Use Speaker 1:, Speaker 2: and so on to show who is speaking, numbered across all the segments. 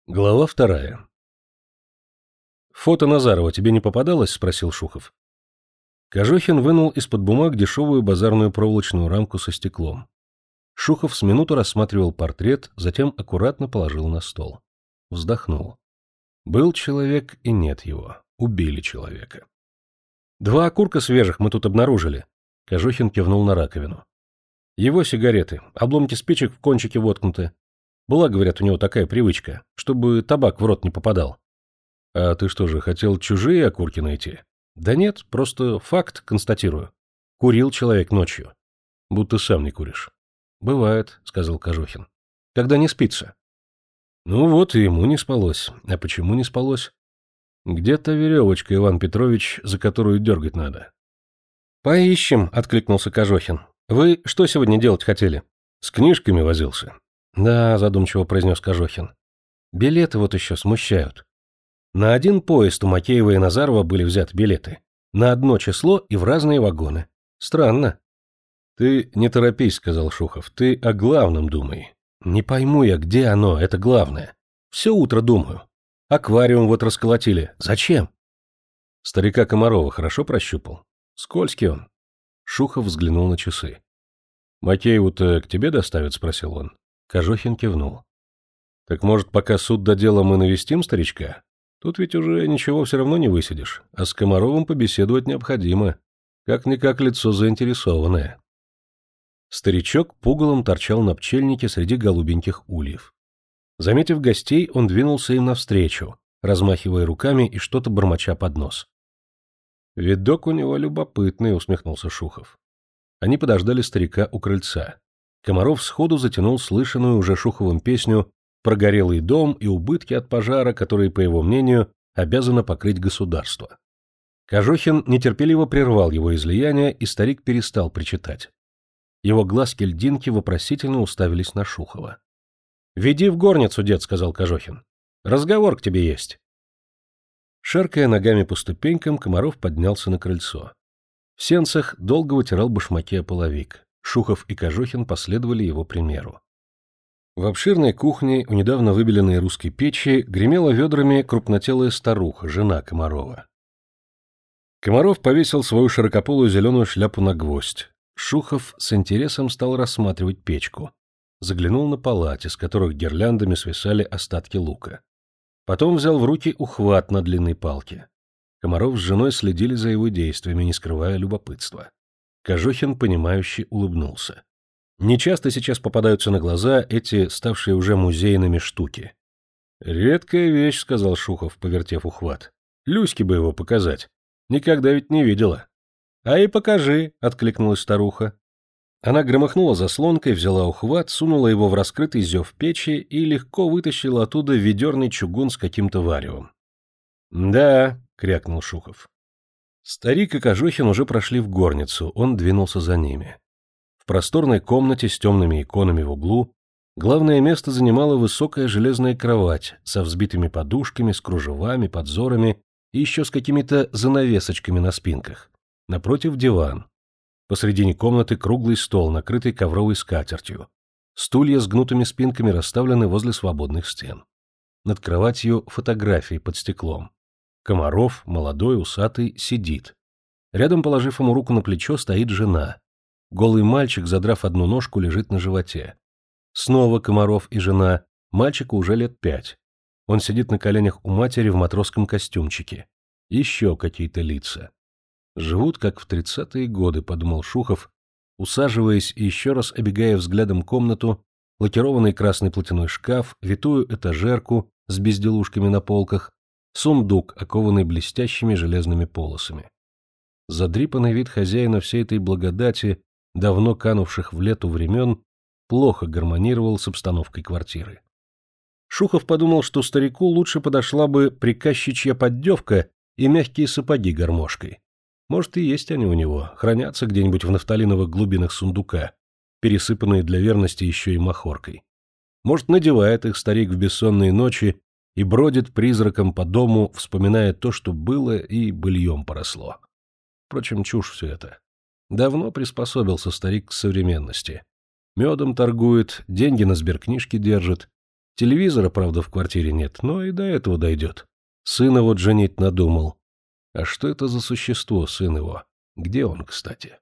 Speaker 1: Глава 2. «Фото Назарова тебе не попадалось?» — спросил Шухов. Кожухин вынул из-под бумаг дешевую базарную проволочную рамку со стеклом. Шухов с минуту рассматривал портрет, затем аккуратно положил на стол. Вздохнул. Был человек и нет его. Убили человека. 2 окурка свежих мы тут обнаружили. Кожухин кивнул на раковину. Его сигареты, обломки спичек в кончике воткнуты. Была, говорят, у него такая привычка, чтобы табак в рот не попадал. — А ты что же, хотел чужие окурки найти? — Да нет, просто факт констатирую. Курил человек ночью. — Будто сам не куришь. — Бывает, — сказал Кожухин. — Когда не спится. — Ну вот и ему не спалось. А почему не спалось? Где-то веревочка, Иван Петрович, за которую дергать надо. — Поищем, — откликнулся Кожухин. — Вы что сегодня делать хотели? — С книжками возился. — Да, — задумчиво произнес Кожухин. — Билеты вот еще смущают. На один поезд у Макеева и Назарова были взяты билеты. На одно число и в разные вагоны. Странно. — Ты не торопись, — сказал Шухов, — ты о главном думай. Не пойму я, где оно, это главное. Все утро думаю. Аквариум вот расколотили. Зачем? Старика Комарова хорошо прощупал. Скользкий он. Шухов взглянул на часы. — Макееву-то к тебе доставят? — спросил он. Кожухин кивнул. — Так, может, пока суд до дела мы навестим старичка? Тут ведь уже ничего все равно не высидишь, а с Комаровым побеседовать необходимо. Как-никак лицо заинтересованное. Старичок пугалом торчал на пчельнике среди голубеньких ульев. Заметив гостей, он двинулся им навстречу, размахивая руками и что-то бормоча под нос. — Видок у него любопытный, — усмехнулся Шухов. Они подождали старика у крыльца. Комаров сходу затянул слышанную уже Шуховым песню про горелый дом и убытки от пожара, которые, по его мнению, обязано покрыть государство. Кожухин нетерпеливо прервал его излияние, и старик перестал причитать. Его глазки-льдинки вопросительно уставились на Шухова. — Веди в горницу, дед, — сказал Кожухин. — Разговор к тебе есть. Шаркая ногами по ступенькам, Комаров поднялся на крыльцо. В сенцах долго вытирал башмаки о половик. Шухов и Кожухин последовали его примеру. В обширной кухне у недавно выбеленной русской печи гремела ведрами крупнотелая старуха, жена Комарова. Комаров повесил свою широкополую зеленую шляпу на гвоздь. Шухов с интересом стал рассматривать печку. Заглянул на полати, с которых гирляндами свисали остатки лука. Потом взял в руки ухват на длинной палке. Комаров с женой следили за его действиями, не скрывая любопытства. Кожухин, понимающе улыбнулся. Нечасто сейчас попадаются на глаза эти, ставшие уже музейными, штуки. — Редкая вещь, — сказал Шухов, повертев ухват. — Люське бы его показать. Никогда ведь не видела. — А и покажи, — откликнулась старуха. Она громыхнула заслонкой, взяла ухват, сунула его в раскрытый зев печи и легко вытащила оттуда ведерный чугун с каким-то варевом. — Да, — крякнул Шухов. Старик и Кожухин уже прошли в горницу, он двинулся за ними. В просторной комнате с темными иконами в углу главное место занимала высокая железная кровать со взбитыми подушками, с кружевами, подзорами и еще с какими-то занавесочками на спинках. Напротив диван. Посредине комнаты круглый стол, накрытый ковровой скатертью. Стулья с гнутыми спинками расставлены возле свободных стен. Над кроватью фотографии под стеклом. Комаров, молодой, усатый, сидит. Рядом, положив ему руку на плечо, стоит жена. Голый мальчик, задрав одну ножку, лежит на животе. Снова Комаров и жена. Мальчику уже лет 5. Он сидит на коленях у матери в матросском костюмчике. Еще какие-то лица. Живут, как в 30-е годы, подумал Шухов, усаживаясь и еще раз обегая взглядом комнату, лакированный красный платяной шкаф, витую этажерку с безделушками на полках, сундук, окованный блестящими железными полосами. Задрипанный вид хозяина всей этой благодати, давно канувших в лету времен, плохо гармонировал с обстановкой квартиры. Шухов подумал, что старику лучше подошла бы приказчичья поддевка и мягкие сапоги гармошкой. Может, и есть они у него, хранятся где-нибудь в нафталиновых глубинах сундука, пересыпанные для верности еще и махоркой. Может, надевает их старик в бессонные ночи и бродит призраком по дому, вспоминая то, что было и быльем поросло. Впрочем, чушь все это. Давно приспособился старик к современности. Медом торгует, деньги на сберкнижке держит. Телевизора, правда, в квартире нет, но и до этого дойдет. Сына вот женить надумал. А что это за существо, сын его? Где он, кстати?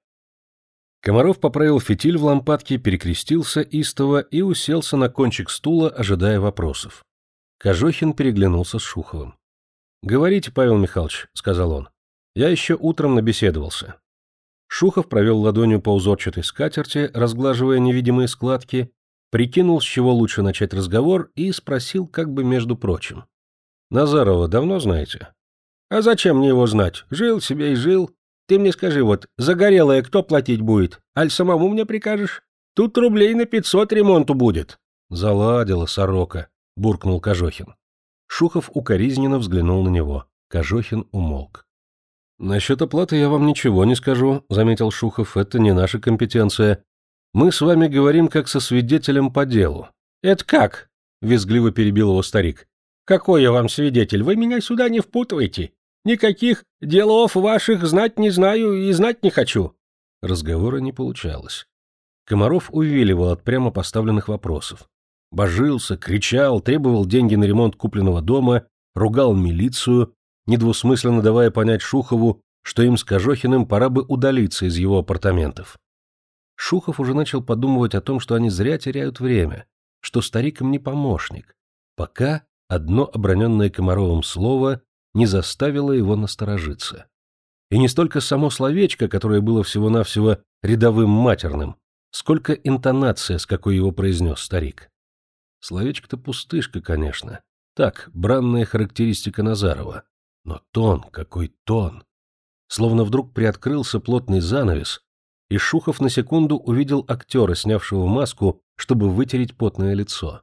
Speaker 1: Комаров поправил фитиль в лампадке, перекрестился истово и уселся на кончик стула, ожидая вопросов. Кожохин переглянулся с Шуховым. — Говорите, Павел Михайлович, — сказал он. — Я еще утром набеседовался. Шухов провел ладонью по узорчатой скатерти, разглаживая невидимые складки, прикинул, с чего лучше начать разговор, и спросил как бы между прочим. — Назарова давно знаете? — А зачем мне его знать? Жил себе и жил. Ты мне скажи, вот, загорелое кто платить будет? Аль самому мне прикажешь? Тут рублей на 500 ремонту будет. — Заладила сорока, — буркнул Кожохин. Шухов укоризненно взглянул на него. Кожохин умолк. — Насчет оплаты я вам ничего не скажу, — заметил Шухов, — это не наша компетенция. Мы с вами говорим как со свидетелем по делу. — Это как? — визгливо перебил его старик. — Какой я вам свидетель? Вы меня сюда не впутывайте. Никаких делов ваших знать не знаю и знать не хочу. Разговора не получалось. Комаров увиливал от прямо поставленных вопросов. Божился, кричал, требовал деньги на ремонт купленного дома, ругал милицию, недвусмысленно давая понять Шухову, что им с Кожохиным пора бы удалиться из его апартаментов. Шухов уже начал подумывать о том, что они зря теряют время, что старик им не помощник, пока одно оброненное Комаровым слово не заставило его насторожиться. И не столько само словечко, которое было всего-навсего рядовым матерным, сколько интонация, с какой его произнес старик. Словечко-то пустышка, конечно. Так, бранная характеристика Назарова. Но тон, какой тон! Словно вдруг приоткрылся плотный занавес, и Шухов на секунду увидел актера, снявшего маску, чтобы вытереть потное лицо.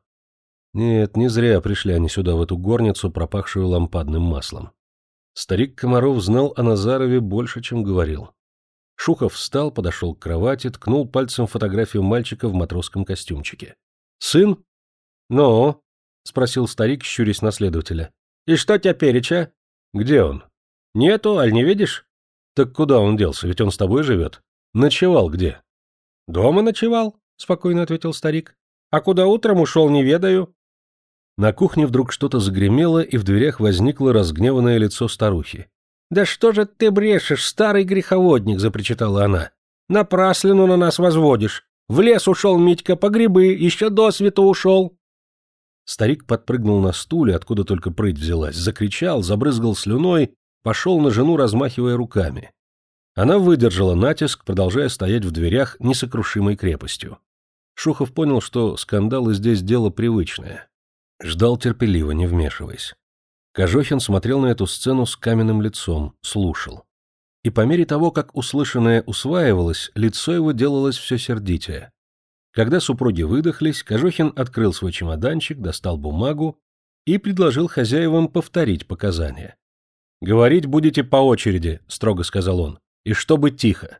Speaker 1: Нет, не зря пришли они сюда, в эту горницу, пропахшую лампадным маслом. Старик Комаров знал о Назарове больше, чем говорил. Шухов встал, подошел к кровати, ткнул пальцем фотографию мальчика в матросском костюмчике. — Сын? — Ну? — спросил старик, щурясь на следователя. — И что тепереча? — Где он? — Нету, аль не видишь? — Так куда он делся, ведь он с тобой живет. Ночевал где? — Дома ночевал, — спокойно ответил старик. — А куда утром ушел, не ведаю. На кухне вдруг что-то загремело, и в дверях возникло разгневанное лицо старухи. — Да что же ты брешешь, старый греховодник, — запричитала она. — Напраслину на нас возводишь. В лес ушел Митька по грибы, еще досвету ушел. Старик подпрыгнул на стуле, откуда только прыть взялась, закричал, забрызгал слюной, пошел на жену, размахивая руками. Она выдержала натиск, продолжая стоять в дверях несокрушимой крепостью. Шухов понял, что скандалы здесь дело привычное. Ждал терпеливо, не вмешиваясь. Кожохин смотрел на эту сцену с каменным лицом, слушал. И по мере того, как услышанное усваивалось, лицо его делалось все сердитее. Когда супруги выдохлись, Кожохин открыл свой чемоданчик, достал бумагу и предложил хозяевам повторить показания. — Говорить будете по очереди, — строго сказал он, — и чтобы тихо.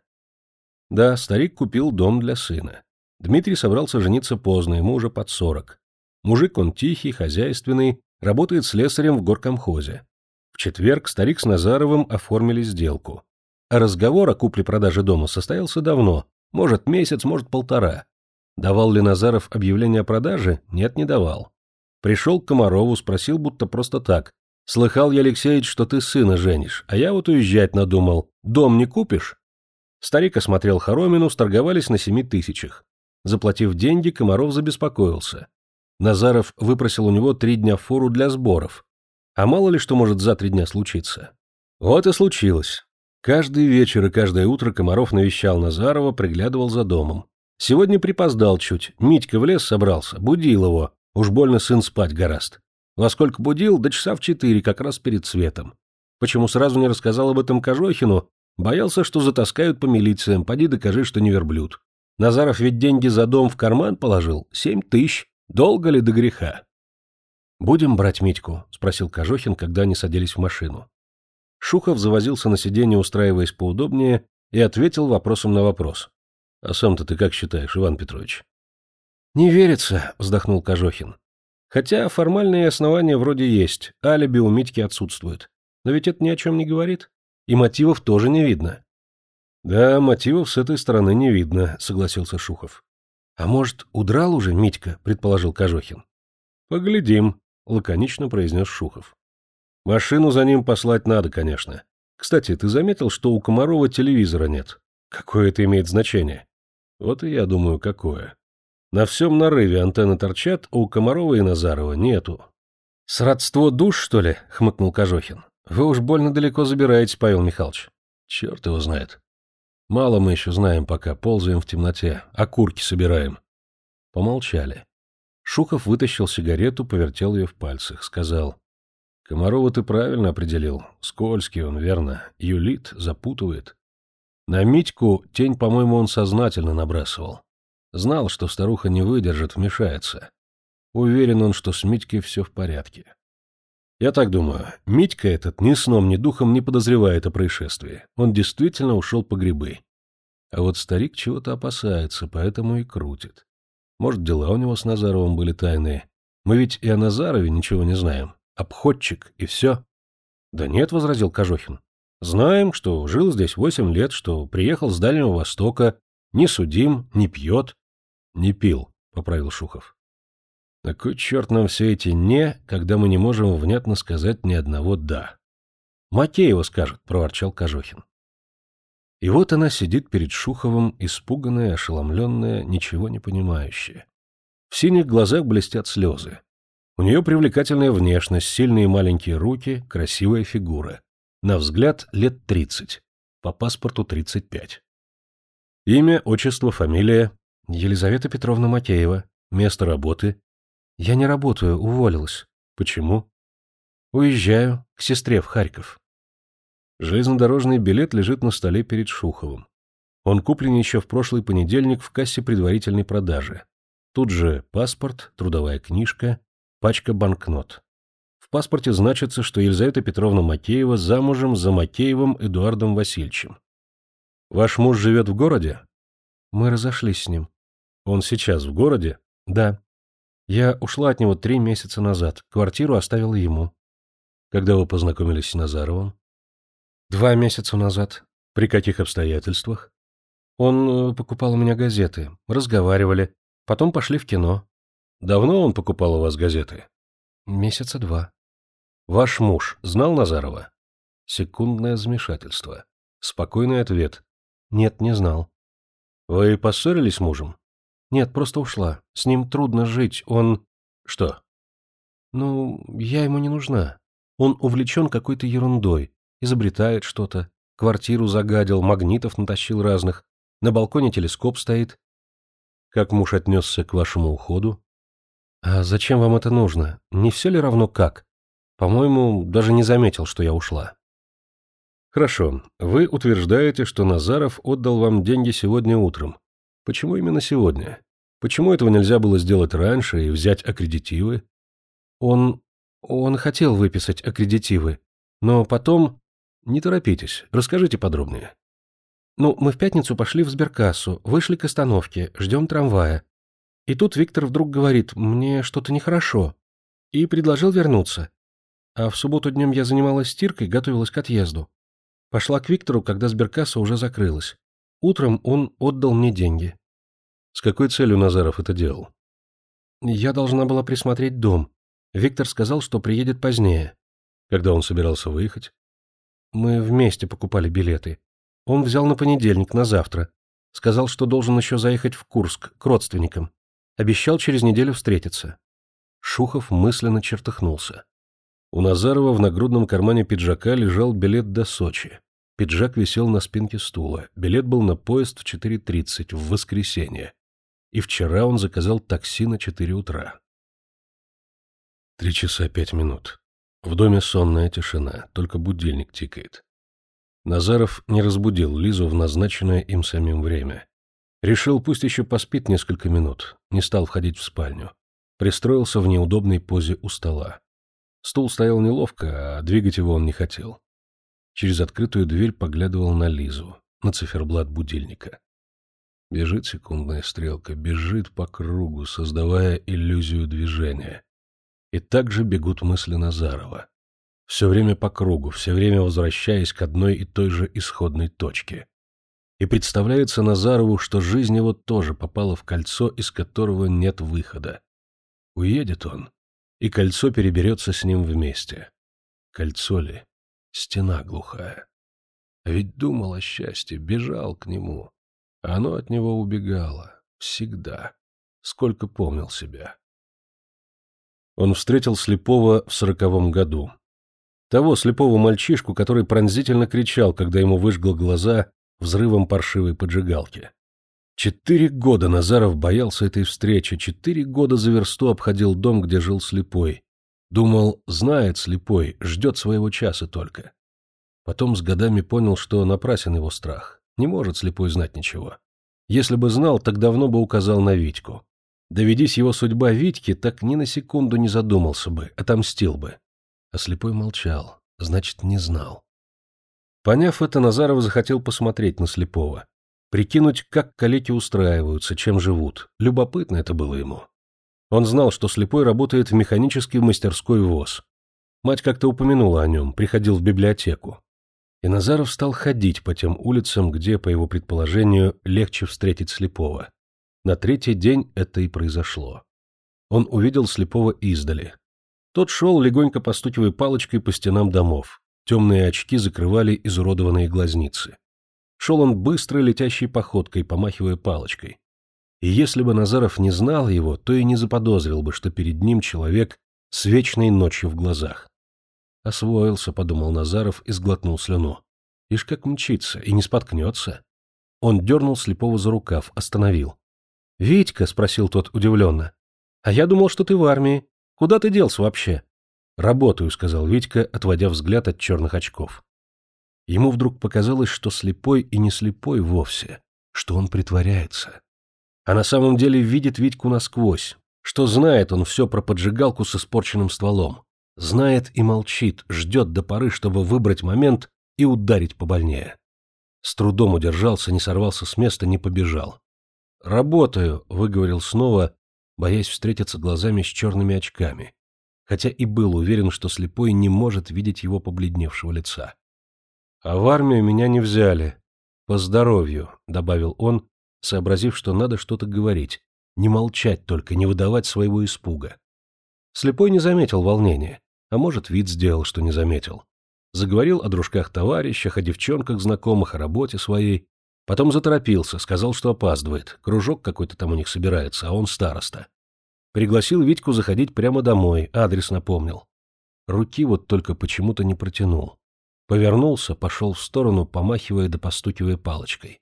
Speaker 1: Да, старик купил дом для сына. Дмитрий собрался жениться поздно, ему уже под 40. Мужик он тихий, хозяйственный, работает слесарем в горкомхозе. В четверг старик с Назаровым оформили сделку. А разговор о купле-продаже дома состоялся давно, может месяц, может полтора. Давал ли Назаров объявление о продаже? Нет, не давал. Пришел к Комарову, спросил будто просто так. Слыхал я, Алексеич, что ты сына женишь, а я вот уезжать надумал. Дом не купишь? Старик осмотрел хоромину, сторговались на 7 тысячах. Заплатив деньги, Комаров забеспокоился. Назаров выпросил у него 3 дня фору для сборов. А мало ли что может за 3 дня случиться. Вот и случилось. Каждый вечер и каждое утро Комаров навещал Назарова, приглядывал за домом. Сегодня припоздал чуть. Митька в лес собрался, будил его. Уж больно сын спать гораст. Во сколько будил? До часа в 4, как раз перед светом. Почему сразу не рассказал об этом Кожохину? Боялся, что затаскают по милициям. Поди докажи, что не верблюд. Назаров ведь деньги за дом в карман положил. 7 тысяч. Долго ли до греха? — Будем брать Митьку? — спросил Кожохин, когда они садились в машину. Шухов завозился на сиденье, устраиваясь поудобнее, и ответил вопросом на вопрос. — А сам-то ты как считаешь, Иван Петрович? — Не верится, — вздохнул Кожохин. — Хотя формальные основания вроде есть, алиби у Митьки отсутствует. Но ведь это ни о чем не говорит. И мотивов тоже не видно. — Да, мотивов с этой стороны не видно, — согласился Шухов. — А может, удрал уже Митька, — предположил Кожохин. Поглядим, лаконично произнес Шухов. Машину за ним послать надо, конечно. Кстати, ты заметил, что у Комарова телевизора нет? Какое это имеет значение? Вот и я думаю, какое. На всем нарыве антенны торчат, а у Комарова и Назарова нету. Сродство душ, что ли? Хмыкнул Кожохин. Вы уж больно далеко забираетесь, Павел Михайлович. Черт его знает. Мало мы еще знаем пока, ползаем в темноте, окурки собираем. Помолчали. Шухов вытащил сигарету, повертел ее в пальцах, сказал: Комарова ты правильно определил. Скользкий он, верно. Юлит, запутывает. На Митьку тень, по-моему, он сознательно набрасывал. Знал, что старуха не выдержит, вмешается. Уверен он, что с Митькой все в порядке. Я так думаю, Митька этот ни сном, ни духом не подозревает о происшествии. Он действительно ушел по грибы. А вот старик чего-то опасается, поэтому и крутит. Может, дела у него с Назаровым были тайные. Мы ведь и о Назарове ничего не знаем. Обходчик, и все. — Да нет, — возразил Кожохин. — Знаем, что жил здесь 8 лет, что приехал с Дальнего Востока, не судим, не пьет. — Не пил, — поправил Шухов. — На кой черт нам все эти «не», когда мы не можем внятно сказать ни одного «да»? — Макеева скажет, — проворчал Кожохин. И вот она сидит перед Шуховым, испуганная, ошеломленная, ничего не понимающая. В синих глазах блестят слезы. У нее привлекательная внешность, сильные маленькие руки, красивая фигура. На взгляд лет 30, по паспорту 35. Имя, отчество, фамилия. Елизавета Петровна Макеева. Место работы. Я не работаю, уволилась. Почему? Уезжаю к сестре в Харьков. Железнодорожный билет лежит на столе перед Шуховым. Он куплен еще в прошлый понедельник в кассе предварительной продажи. Тут же паспорт, трудовая книжка, пачка банкнот. В паспорте значится, что Елизавета Петровна Макеева замужем за Макеевым Эдуардом Васильевичем. Ваш муж живет в городе? Мы разошлись с ним. Он сейчас в городе? Да. Я ушла от него 3 месяца назад. Квартиру оставила ему. Когда вы познакомились с Назаровым? 2 месяца назад. При каких обстоятельствах? Он покупал у меня газеты. Разговаривали. Потом пошли в кино. Давно он покупал у вас газеты? Месяца 2. Ваш муж знал Назарова? Секундное замешательство. Спокойный ответ. Нет, не знал. Вы поссорились с мужем? Нет, просто ушла. С ним трудно жить, он... Что? Ну, я ему не нужна. Он увлечен какой-то ерундой. Изобретает что-то. Квартиру загадил, магнитов натащил разных. На балконе телескоп стоит. Как муж отнесся к вашему уходу? А зачем вам это нужно? Не все ли равно как? По-моему, даже не заметил, что я ушла. Хорошо. Вы утверждаете, что Назаров отдал вам деньги сегодня утром. Почему именно сегодня? Почему этого нельзя было сделать раньше и взять аккредитивы? Он хотел выписать аккредитивы, но потом... Не торопитесь, расскажите подробнее. Ну, мы в пятницу пошли в сберкассу, вышли к остановке, ждем трамвая. И тут Виктор вдруг говорит: мне что-то нехорошо, и предложил вернуться. А в субботу днем я занималась стиркой, готовилась к отъезду. Пошла к Виктору, когда сберкасса уже закрылась. Утром он отдал мне деньги. С какой целью Назаров это делал? Я должна была присмотреть дом. Виктор сказал, что приедет позднее. Когда он собирался выехать? Мы вместе покупали билеты. Он взял на понедельник, на завтра. Сказал, что должен еще заехать в Курск, к родственникам. Обещал через неделю встретиться. Шухов мысленно чертыхнулся. У Назарова в нагрудном кармане пиджака лежал билет до Сочи. Пиджак висел на спинке стула. Билет был на поезд в 4:30 в воскресенье. И вчера он заказал такси на 4 утра. 3 часа 5 минут. В доме сонная тишина, только будильник тикает. Назаров не разбудил Лизу в назначенное им самим время. Решил, пусть еще поспит несколько минут, не стал входить в спальню. Пристроился в неудобной позе у стола. Стул стоял неловко, а двигать его он не хотел. Через открытую дверь поглядывал на Лизу, на циферблат будильника. Бежит секундная стрелка, бежит по кругу, создавая иллюзию движения. И так же бегут мысли Назарова. Все время по кругу, все время возвращаясь к одной и той же исходной точке. И представляется Назарову, что жизнь его тоже попала в кольцо, из которого нет выхода. Уедет он, и кольцо переберется с ним вместе. Кольцо ли? Стена глухая. А ведь думал о счастье, бежал к нему. А оно от него убегало. Всегда. Сколько помнил себя. Он встретил слепого в 40-м году. Того слепого мальчишку, который пронзительно кричал, когда ему выжгло глаза взрывом паршивой поджигалки. 4 года Назаров боялся этой встречи, 4 года за версту обходил дом, где жил слепой. Думал, знает слепой, ждет своего часа только. Потом с годами понял, что напрасен его страх. Не может слепой знать ничего. Если бы знал, так давно бы указал на Витьку. Доведись его судьба Витьке, так ни на секунду не задумался бы, отомстил бы. А слепой молчал, значит, не знал. Поняв это, Назаров захотел посмотреть на слепого. Прикинуть, как калеки устраиваются, чем живут. Любопытно это было ему. Он знал, что слепой работает в механической мастерской ВОЗ. Мать как-то упомянула о нем, приходил в библиотеку. И Назаров стал ходить по тем улицам, где, по его предположению, легче встретить слепого. На 3-й день это и произошло. Он увидел слепого издали. Тот шел, легонько постукивая палочкой по стенам домов. Темные очки закрывали изуродованные глазницы. Шел он быстрой летящей походкой, помахивая палочкой. И если бы Назаров не знал его, то и не заподозрил бы, что перед ним человек с вечной ночью в глазах. «Освоился», — подумал Назаров и сглотнул слюну. «Ишь как мчится, и не споткнется». Он дернул слепого за рукав, остановил. «Витька», — спросил тот удивленно, — «а я думал, что ты в армии. Куда ты делся вообще?» «Работаю», — сказал Витька, отводя взгляд от черных очков. Ему вдруг показалось, что слепой и не слепой вовсе, что он притворяется. А на самом деле видит Витьку насквозь, что знает он все про поджигалку с испорченным стволом. Знает и молчит, ждет до поры, чтобы выбрать момент и ударить побольнее. С трудом удержался, не сорвался с места, не побежал. «Работаю», — выговорил снова, боясь встретиться глазами с черными очками, хотя и был уверен, что слепой не может видеть его побледневшего лица. «А в армию меня не взяли. По здоровью», — добавил он, сообразив, что надо что-то говорить, не молчать только, не выдавать своего испуга. Слепой не заметил волнения, а может, вид сделал, что не заметил. Заговорил о дружках-товарищах, о девчонках знакомых, о работе своей. Потом заторопился, сказал, что опаздывает, кружок какой-то там у них собирается, а он староста. Пригласил Витьку заходить прямо домой, адрес напомнил. Руки вот только почему-то не протянул. Повернулся, пошел в сторону, помахивая да постукивая палочкой.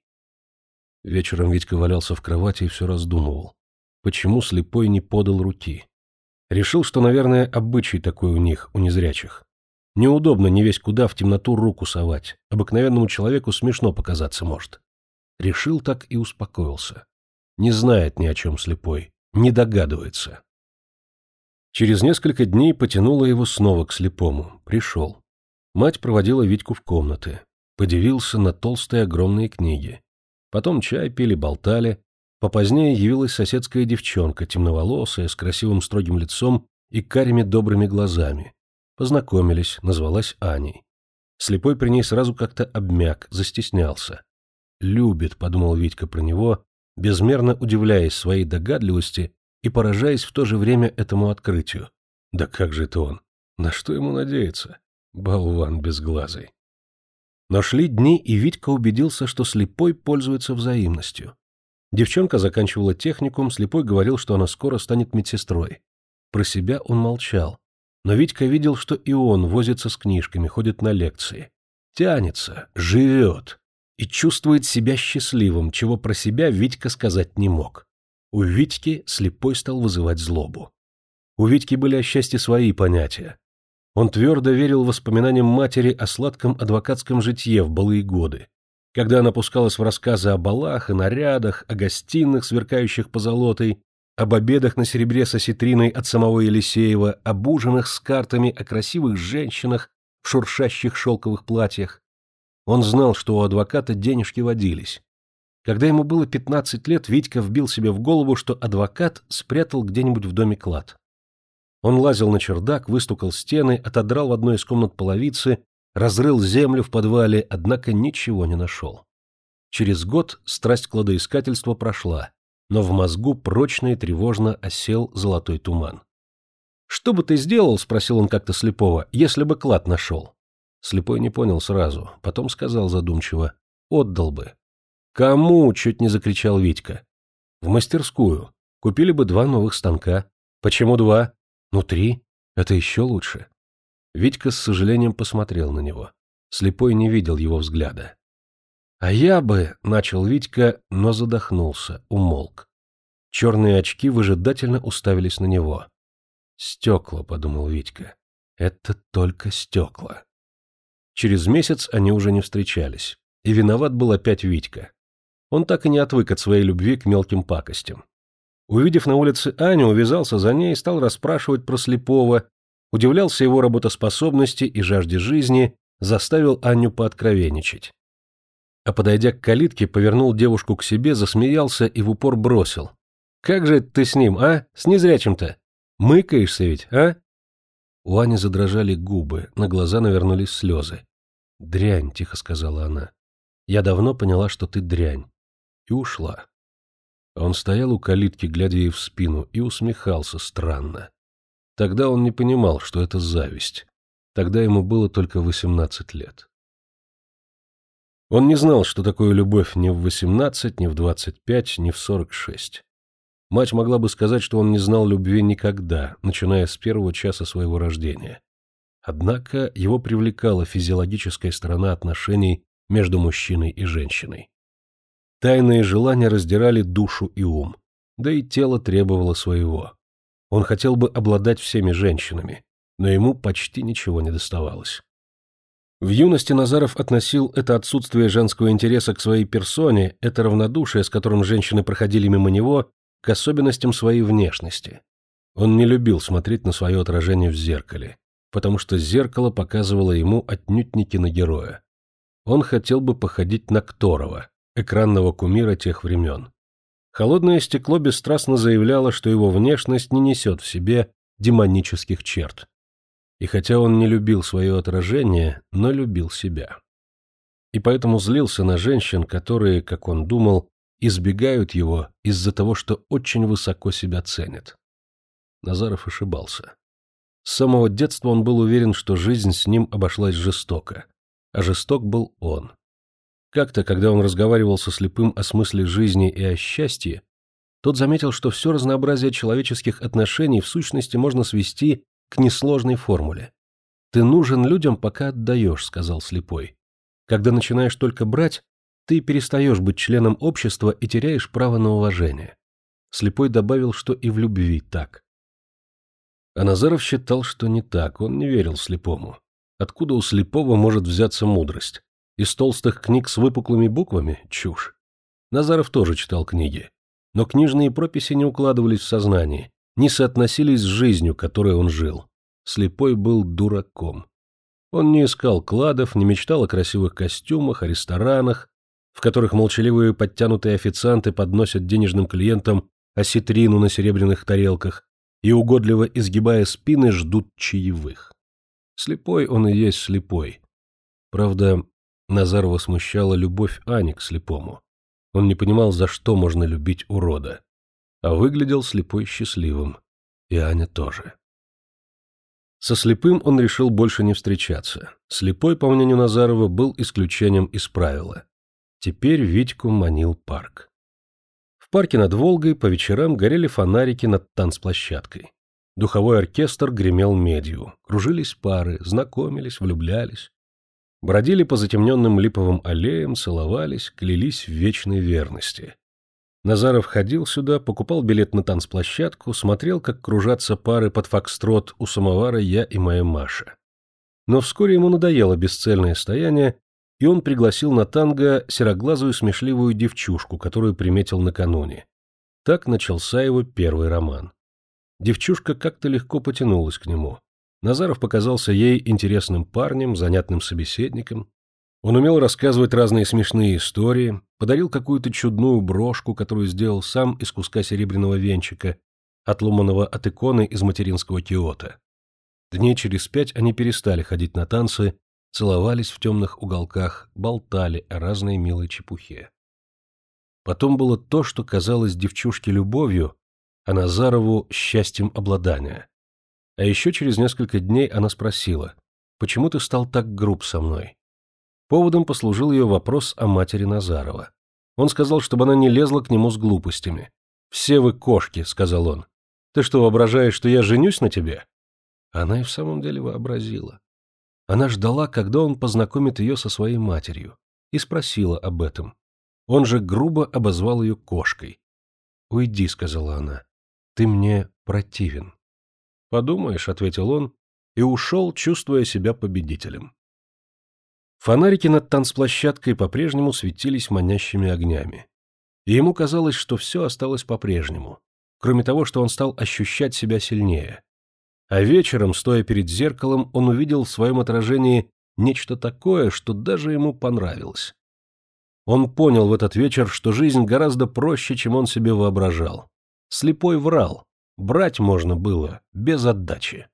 Speaker 1: Вечером Витька валялся в кровати и все раздумывал. Почему слепой не подал руки? Решил, что, наверное, обычай такой у них, у незрячих. Неудобно не весь куда в темноту руку совать. Обыкновенному человеку смешно показаться может. Решил так и успокоился. Не знает ни о чем слепой, не догадывается. Через несколько дней потянуло его снова к слепому. Пришел. Мать проводила Витьку в комнаты. Подивился на толстые огромные книги. Потом чай пили, болтали. Попозднее явилась соседская девчонка, темноволосая, с красивым строгим лицом и карими добрыми глазами. Познакомились, назвалась Аней. Слепой при ней сразу как-то обмяк, застеснялся. «Любит», — подумал Витька про него, безмерно удивляясь своей догадливости и поражаясь в то же время этому открытию. Да как же это он? На что ему надеяться? Болван безглазый. Но шли дни, и Витька убедился, что слепой пользуется взаимностью. Девчонка заканчивала техникум, слепой говорил, что она скоро станет медсестрой. Про себя он молчал. Но Витька видел, что и он возится с книжками, ходит на лекции. Тянется, живет. И чувствует себя счастливым, чего про себя Витька сказать не мог. У Витьки слепой стал вызывать злобу. У Витьки были о счастье свои понятия. Он твердо верил воспоминаниям матери о сладком адвокатском житье в былые годы, когда она пускалась в рассказы о балах и нарядах, о гостиных, сверкающих позолотой, об обедах на серебре с осетриной от самого Елисеева, об ужинах с картами, о красивых женщинах в шуршащих шелковых платьях. Он знал, что у адвоката денежки водились. Когда ему было 15 лет, Витька вбил себе в голову, что адвокат спрятал где-нибудь в доме клад. Он лазил на чердак, выстукал стены, отодрал в одной из комнат половицы, разрыл землю в подвале, однако ничего не нашел. Через год страсть к кладоискательству прошла, но в мозгу прочно и тревожно осел золотой туман. «Что бы ты сделал, — спросил он как-то Слепого, — если бы клад нашел?» Слепой не понял сразу, потом сказал задумчиво: «Отдал бы». «Кому?» — чуть не закричал Витька. «В мастерскую. Купили бы 2 новых станка». «Почему 2? Ну, 3. Это еще лучше». Витька с сожалением посмотрел на него. Слепой не видел его взгляда. «А я бы...» — начал Витька, но задохнулся, умолк. Черные очки выжидательно уставились на него. «Стекла», — подумал Витька. «Это только стекла». Через месяц они уже не встречались. И виноват был опять Витька. Он так и не отвык от своей любви к мелким пакостям. Увидев на улице Аню, увязался за ней и стал расспрашивать про Слепого, удивлялся его работоспособности и жажде жизни, заставил Аню пооткровенничать. А подойдя к калитке, повернул девушку к себе, засмеялся и в упор бросил: «Как же это ты с ним, а? С незрячим-то? Мыкаешься ведь, а?» У Ани задрожали губы, на глаза навернулись слезы. «Дрянь», — тихо сказала она. «Я давно поняла, что ты дрянь». И ушла. Он стоял у калитки, глядя ей в спину, и усмехался странно. Тогда он не понимал, что это зависть. Тогда ему было только 18 лет. Он не знал, что такое любовь ни в 18, ни в 25, ни в 46. Мать могла бы сказать, что он не знал любви никогда, начиная с первого часа своего рождения. Однако его привлекала физиологическая сторона отношений между мужчиной и женщиной. Тайные желания раздирали душу и ум, да и тело требовало своего. Он хотел бы обладать всеми женщинами, но ему почти ничего не доставалось. В юности Назаров относил это отсутствие женского интереса к своей персоне, это равнодушие, с которым женщины проходили мимо него, к особенностям своей внешности. Он не любил смотреть на свое отражение в зеркале, потому что зеркало показывало ему отнюдь не киногероя. Он хотел бы походить на Кторова, экранного кумира тех времен. Холодное стекло бесстрастно заявляло, что его внешность не несет в себе демонических черт. И хотя он не любил свое отражение, но любил себя. И поэтому злился на женщин, которые, как он думал, избегают его из-за того, что очень высоко себя ценят. Назаров ошибался. С самого детства он был уверен, что жизнь с ним обошлась жестоко, а жесток был он. Как-то, когда он разговаривал со Слепым о смысле жизни и о счастье, тот заметил, что все разнообразие человеческих отношений в сущности можно свести к несложной формуле. «Ты нужен людям, пока отдаешь», — сказал Слепой. «Когда начинаешь только брать, ты перестаешь быть членом общества и теряешь право на уважение». Слепой добавил, что и в любви так. А Назаров считал, что не так, он не верил Слепому. Откуда у Слепого может взяться мудрость? Из толстых книг с выпуклыми буквами? Чушь. Назаров тоже читал книги. Но книжные прописи не укладывались в сознание, не соотносились с жизнью, которой он жил. Слепой был дураком. Он не искал кладов, не мечтал о красивых костюмах, о ресторанах, в которых молчаливые подтянутые официанты подносят денежным клиентам осетрину на серебряных тарелках и, угодливо изгибая спины, ждут чаевых. Слепой он и есть слепой. Правда, Назарова смущала любовь Ани к Слепому. Он не понимал, за что можно любить урода. А выглядел Слепой счастливым. И Аня тоже. Со Слепым он решил больше не встречаться. Слепой, по мнению Назарова, был исключением из правила. Теперь Витьку манил парк. В парке над Волгой по вечерам горели фонарики над танцплощадкой. Духовой оркестр гремел медью. Кружились пары, знакомились, влюблялись. Бродили по затемненным липовым аллеям, целовались, клялись в вечной верности. Назаров ходил сюда, покупал билет на танцплощадку, смотрел, как кружатся пары под фокстрот у самовара «Я и моя Маша». Но вскоре ему надоело бесцельное стояние, и он пригласил на танго сероглазую смешливую девчушку, которую приметил накануне. Так начался его первый роман. Девчушка как-то легко потянулась к нему. Назаров показался ей интересным парнем, занятным собеседником. Он умел рассказывать разные смешные истории, подарил какую-то чудную брошку, которую сделал сам из куска серебряного венчика, отломанного от иконы из материнского киота. Дней через 5 они перестали ходить на танцы, целовались в темных уголках, болтали о разной милой чепухе. Потом было то, что казалось девчушке любовью, а Назарову счастьем обладания. А еще через несколько дней она спросила: «Почему ты стал так груб со мной?» Поводом послужил ее вопрос о матери Назарова. Он сказал, чтобы она не лезла к нему с глупостями. «Все вы кошки», — сказал он. «Ты что, воображаешь, что я женюсь на тебе?» Она и в самом деле вообразила. Она ждала, когда он познакомит ее со своей матерью, и спросила об этом. Он же грубо обозвал ее кошкой. «Уйди», — сказала она, — «ты мне противен». «Подумаешь», — ответил он, и ушел, чувствуя себя победителем. Фонарики над танцплощадкой по-прежнему светились манящими огнями. И ему казалось, что все осталось по-прежнему, кроме того, что он стал ощущать себя сильнее. А вечером, стоя перед зеркалом, он увидел в своем отражении нечто такое, что даже ему понравилось. Он понял в этот вечер, что жизнь гораздо проще, чем он себе воображал. Слепой врал. Брать можно было без отдачи.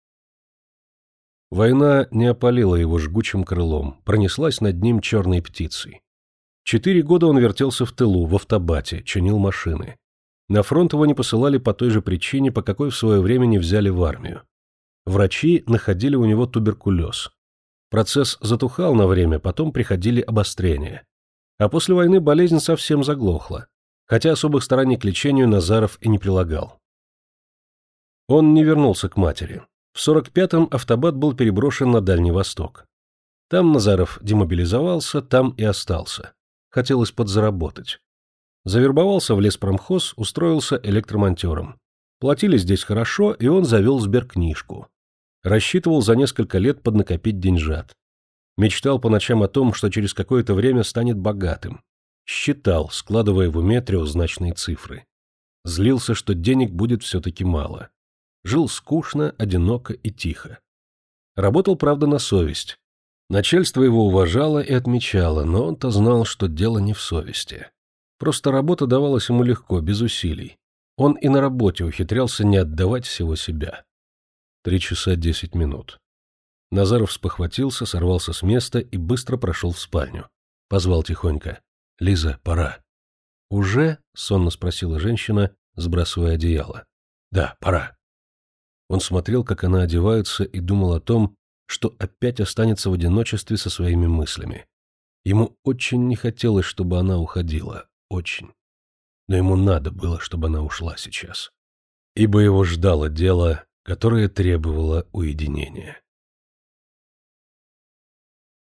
Speaker 1: Война не опалила его жгучим крылом, пронеслась над ним черной птицей. 4 года он вертелся в тылу, в автобате, чинил машины. На фронт его не посылали по той же причине, по какой в свое время не взяли в армию. Врачи находили у него туберкулез. Процесс затухал на время, потом приходили обострения. А после войны болезнь совсем заглохла, хотя особых стараний к лечению Назаров и не прилагал. Он не вернулся к матери. В 45-м автобат был переброшен на Дальний Восток. Там Назаров демобилизовался, там и остался. Хотелось подзаработать. Завербовался в леспромхоз, устроился электромонтером. Платили здесь хорошо, и он завел сберкнижку. Рассчитывал за несколько лет поднакопить деньжат. Мечтал по ночам о том, что через какое-то время станет богатым. Считал, складывая в уме трехзначные цифры. Злился, что денег будет все-таки мало. Жил скучно, одиноко и тихо. Работал, правда, на совесть. Начальство его уважало и отмечало, но он-то знал, что дело не в совести. Просто работа давалась ему легко, без усилий. Он и на работе ухитрялся не отдавать всего себя. 3 часа 10 минут. Назаров спохватился, сорвался с места и быстро прошел в спальню. Позвал тихонько: «Лиза, пора». «Уже?» — сонно спросила женщина, сбрасывая одеяло. «Да, пора». Он смотрел, как она одевается, и думал о том, что опять останется в одиночестве со своими мыслями. Ему очень не хотелось, чтобы она уходила. Очень. Но ему надо было, чтобы она ушла сейчас. Ибо его ждало дело, которое требовало уединения.